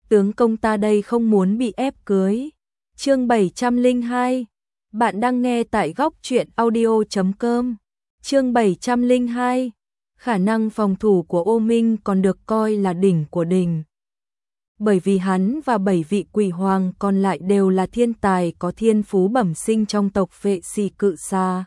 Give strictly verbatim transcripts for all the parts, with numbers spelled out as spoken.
tướng công ta đây không muốn bị ép cưới. Chương bảy trăm lẻ hai. Bạn đang nghe tại góc truyện audio chấm com. Chương bảy trăm lẻ hai. Khả năng phòng thủ của Ô Minh còn được coi là đỉnh của đỉnh. Bởi vì hắn và bảy vị quỷ hoàng còn lại đều là thiên tài có thiên phú bẩm sinh trong tộc Vệ Sĩ Cự Xà.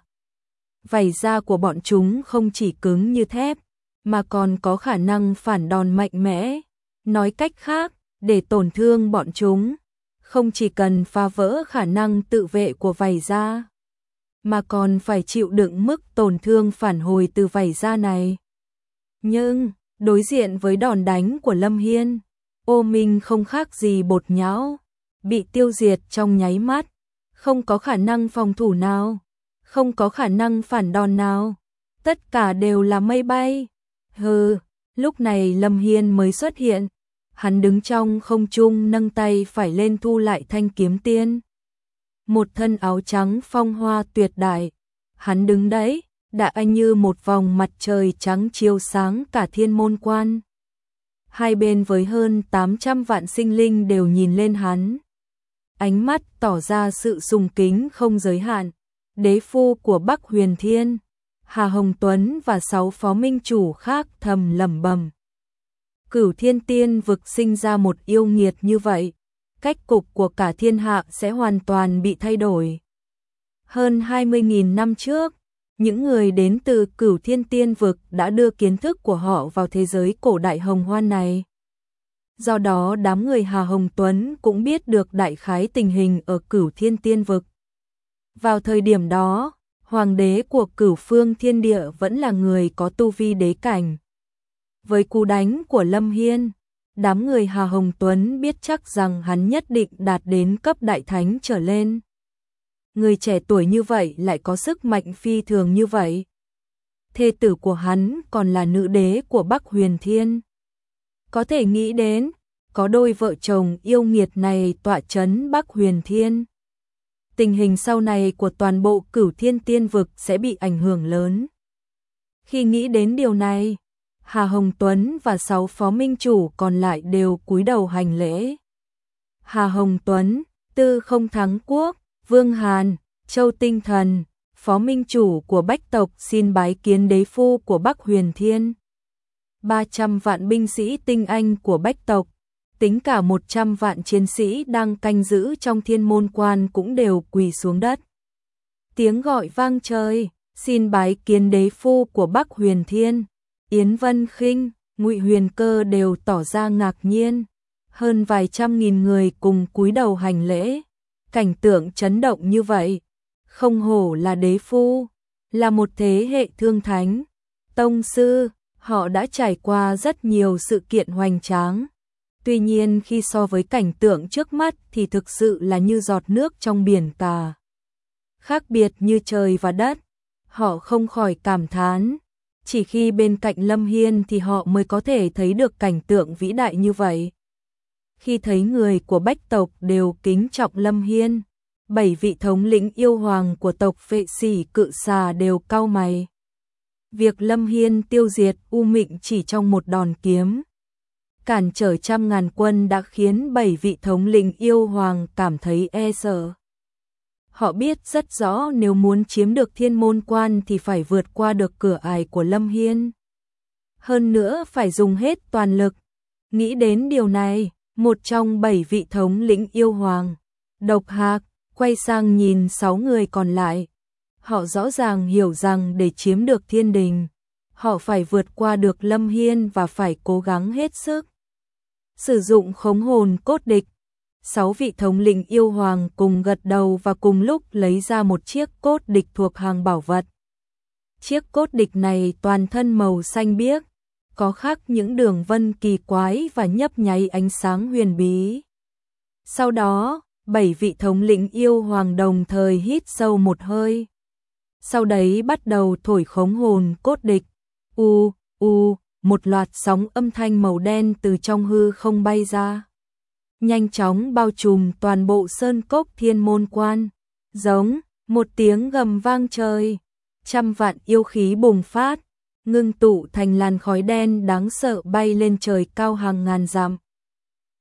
Vảy da của bọn chúng không chỉ cứng như thép, mà còn có khả năng phản đòn mạnh mẽ. Nói cách khác, để tổn thương bọn chúng, không chỉ cần phá vỡ khả năng tự vệ của vảy da, mà còn phải chịu đựng mức tổn thương phản hồi từ vảy da này. Nhưng, đối diện với đòn đánh của Lâm Hiên, Ô Minh không khác gì bột nhão, bị tiêu diệt trong nháy mắt, không có khả năng phòng thủ nào, không có khả năng phản đòn nào, tất cả đều là mây bay. Hừ, lúc này Lâm Hiên mới xuất hiện, hắn đứng trong không trung nâng tay phải lên thu lại thanh kiếm tiên. Một thân áo trắng phong hoa tuyệt đại, hắn đứng đấy, đã anh như một vòng mặt trời trắng chiếu sáng cả thiên môn quan. Hai bên với hơn tám trăm vạn sinh linh đều nhìn lên hắn, ánh mắt tỏ ra sự sùng kính không giới hạn. Đế phu của Bắc Huyền Thiên, Hà Hồng Tuấn và sáu phó minh chủ khác thầm lẩm bẩm. Cửu Thiên Tiên vực sinh ra một yêu nghiệt như vậy, cách cục của cả thiên hạ sẽ hoàn toàn bị thay đổi. Hơn hai mươi nghìn năm trước, những người đến từ Cửu Thiên Tiên vực đã đưa kiến thức của họ vào thế giới cổ đại hồng hoan này. Do đó đám người Hà Hồng Tuấn cũng biết được đại khái tình hình ở Cửu Thiên Tiên vực. Vào thời điểm đó, hoàng đế của Cửu Phương Thiên Địa vẫn là người có tu vi đế cảnh. Với cú đánh của Lâm Hiên, đám người Hà Hồng Tuấn biết chắc rằng hắn nhất định đạt đến cấp đại thánh trở lên. Người trẻ tuổi như vậy lại có sức mạnh phi thường như vậy. Thê tử của hắn còn là nữ đế của Bắc Huyền Thiên. Có thể nghĩ đến, có đôi vợ chồng yêu nghiệt này tọa chấn Bắc Huyền Thiên, tình hình sau này của toàn bộ Cửu Thiên Tiên vực sẽ bị ảnh hưởng lớn. Khi nghĩ đến điều này, Hà Hồng Tuấn và sáu phó minh chủ còn lại đều cúi đầu hành lễ. Hà Hồng Tuấn, Tư Không Thắng Quốc, Vương Hàn, Châu Tinh Thần, phó minh chủ của Bách tộc xin bái kiến đế phu của Bắc Huyền Thiên. ba trăm vạn binh sĩ tinh anh của Bách tộc, tính cả một trăm vạn chiến sĩ đang canh giữ trong thiên môn quan cũng đều quỳ xuống đất. Tiếng gọi vang trời, xin bái kiến đế phu của Bắc Huyền Thiên. Yến Vân Khinh, Ngụy Huyền Cơ đều tỏ ra ngạc nhiên. Hơn vài trăm nghìn người cùng cúi đầu hành lễ. Cảnh tượng chấn động như vậy, không hổ là đế phu, là một thế hệ thương thánh. Tông sư, họ đã trải qua rất nhiều sự kiện hoành tráng. Tuy nhiên khi so với cảnh tượng trước mắt thì thực sự là như giọt nước trong biển cả. Khác biệt như trời và đất, họ không khỏi cảm thán. Chỉ khi bên cạnh Lâm Hiên thì họ mới có thể thấy được cảnh tượng vĩ đại như vậy. Khi thấy người của Bách tộc đều kính trọng Lâm Hiên, bảy vị thống lĩnh yêu hoàng của tộc Vệ Sĩ Cự Xà đều cau mày. Việc Lâm Hiên tiêu diệt U Mịnh chỉ trong một đòn kiếm, cản trở trăm ngàn quân đã khiến bảy vị thống lĩnh yêu hoàng cảm thấy e sợ. Họ biết rất rõ nếu muốn chiếm được thiên môn quan thì phải vượt qua được cửa ải của Lâm Hiên. Hơn nữa phải dùng hết toàn lực. Nghĩ đến điều này, một trong bảy vị thống lĩnh yêu hoàng, Độc Hạc, quay sang nhìn sáu người còn lại. Họ rõ ràng hiểu rằng để chiếm được thiên đình, họ phải vượt qua được Lâm Hiên và phải cố gắng hết sức. Sử dụng khống hồn cốt địch, sáu vị thống lĩnh yêu hoàng cùng gật đầu và cùng lúc lấy ra một chiếc cốt địch thuộc hàng bảo vật. Chiếc cốt địch này toàn thân màu xanh biếc, có khắc những đường vân kỳ quái và nhấp nháy ánh sáng huyền bí. Sau đó, bảy vị thống lĩnh yêu hoàng đồng thời hít sâu một hơi. Sau đấy bắt đầu thổi khống hồn cốt địch. U, u, một loạt sóng âm thanh màu đen từ trong hư không bay ra, nhanh chóng bao trùm toàn bộ sơn cốc thiên môn quan. Giống, một tiếng gầm vang trời, trăm vạn yêu khí bùng phát, ngưng tụ thành làn khói đen đáng sợ bay lên trời cao hàng ngàn dặm.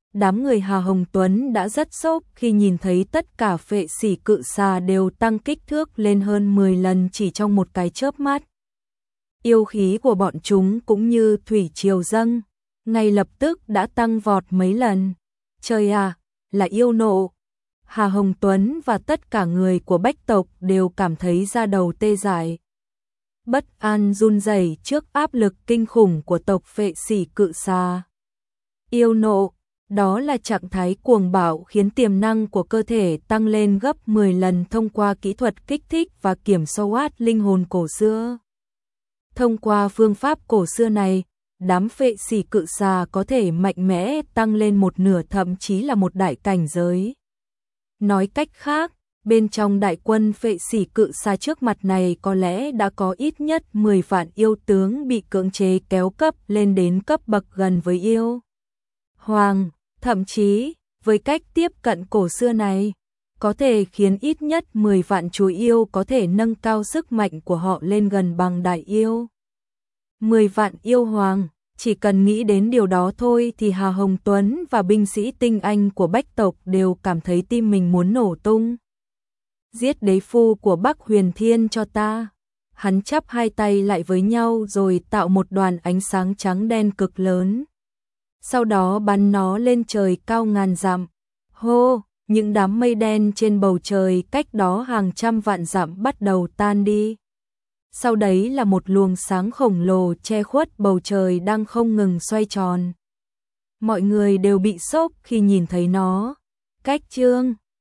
Đám người Hà Hồng Tuấn đã rất sốc khi nhìn thấy tất cả phệ sỉ cự xà đều tăng kích thước lên hơn mười lần chỉ trong một cái chớp mắt. Yêu khí của bọn chúng cũng như thủy triều dâng, ngay lập tức đã tăng vọt mấy lần. Trời à, là yêu nộ! Hà Hồng Tuấn và tất cả người của Bách tộc đều cảm thấy da đầu tê dại. Bất an run rẩy trước áp lực kinh khủng của tộc phệ sỉ cự xà. Yêu nộ, đó là trạng thái cuồng bạo khiến tiềm năng của cơ thể tăng lên gấp mười lần thông qua kỹ thuật kích thích và kiểm soát linh hồn cổ xưa. Thông qua phương pháp cổ xưa này, đám phệ sỉ cự xà có thể mạnh mẽ tăng lên một nửa thậm chí là một đại cảnh giới. Nói cách khác, bên trong đại quân phệ sỉ cự xà trước mặt này có lẽ đã có ít nhất mười vạn yêu tướng bị cưỡng chế kéo cấp lên đến cấp bậc gần với yêu hoàng, thậm chí, với cách tiếp cận cổ xưa này, có thể khiến ít nhất mười vạn chú yêu có thể nâng cao sức mạnh của họ lên gần bằng đại yêu. mười vạn yêu hoàng, chỉ cần nghĩ đến điều đó thôi thì Hà Hồng Tuấn và binh sĩ tinh anh của Bách tộc đều cảm thấy tim mình muốn nổ tung. Giết đế phu của Bắc Huyền Thiên cho ta. Hắn chắp hai tay lại với nhau rồi tạo một đoàn ánh sáng trắng đen cực lớn. Sau đó bắn nó lên trời cao ngàn dặm. Hô, những đám mây đen trên bầu trời cách đó hàng trăm vạn dặm bắt đầu tan đi. Sau đấy là một luồng sáng khổng lồ che khuất bầu trời đang không ngừng xoay tròn. Mọi người đều bị sốc khi nhìn thấy nó. Cách chương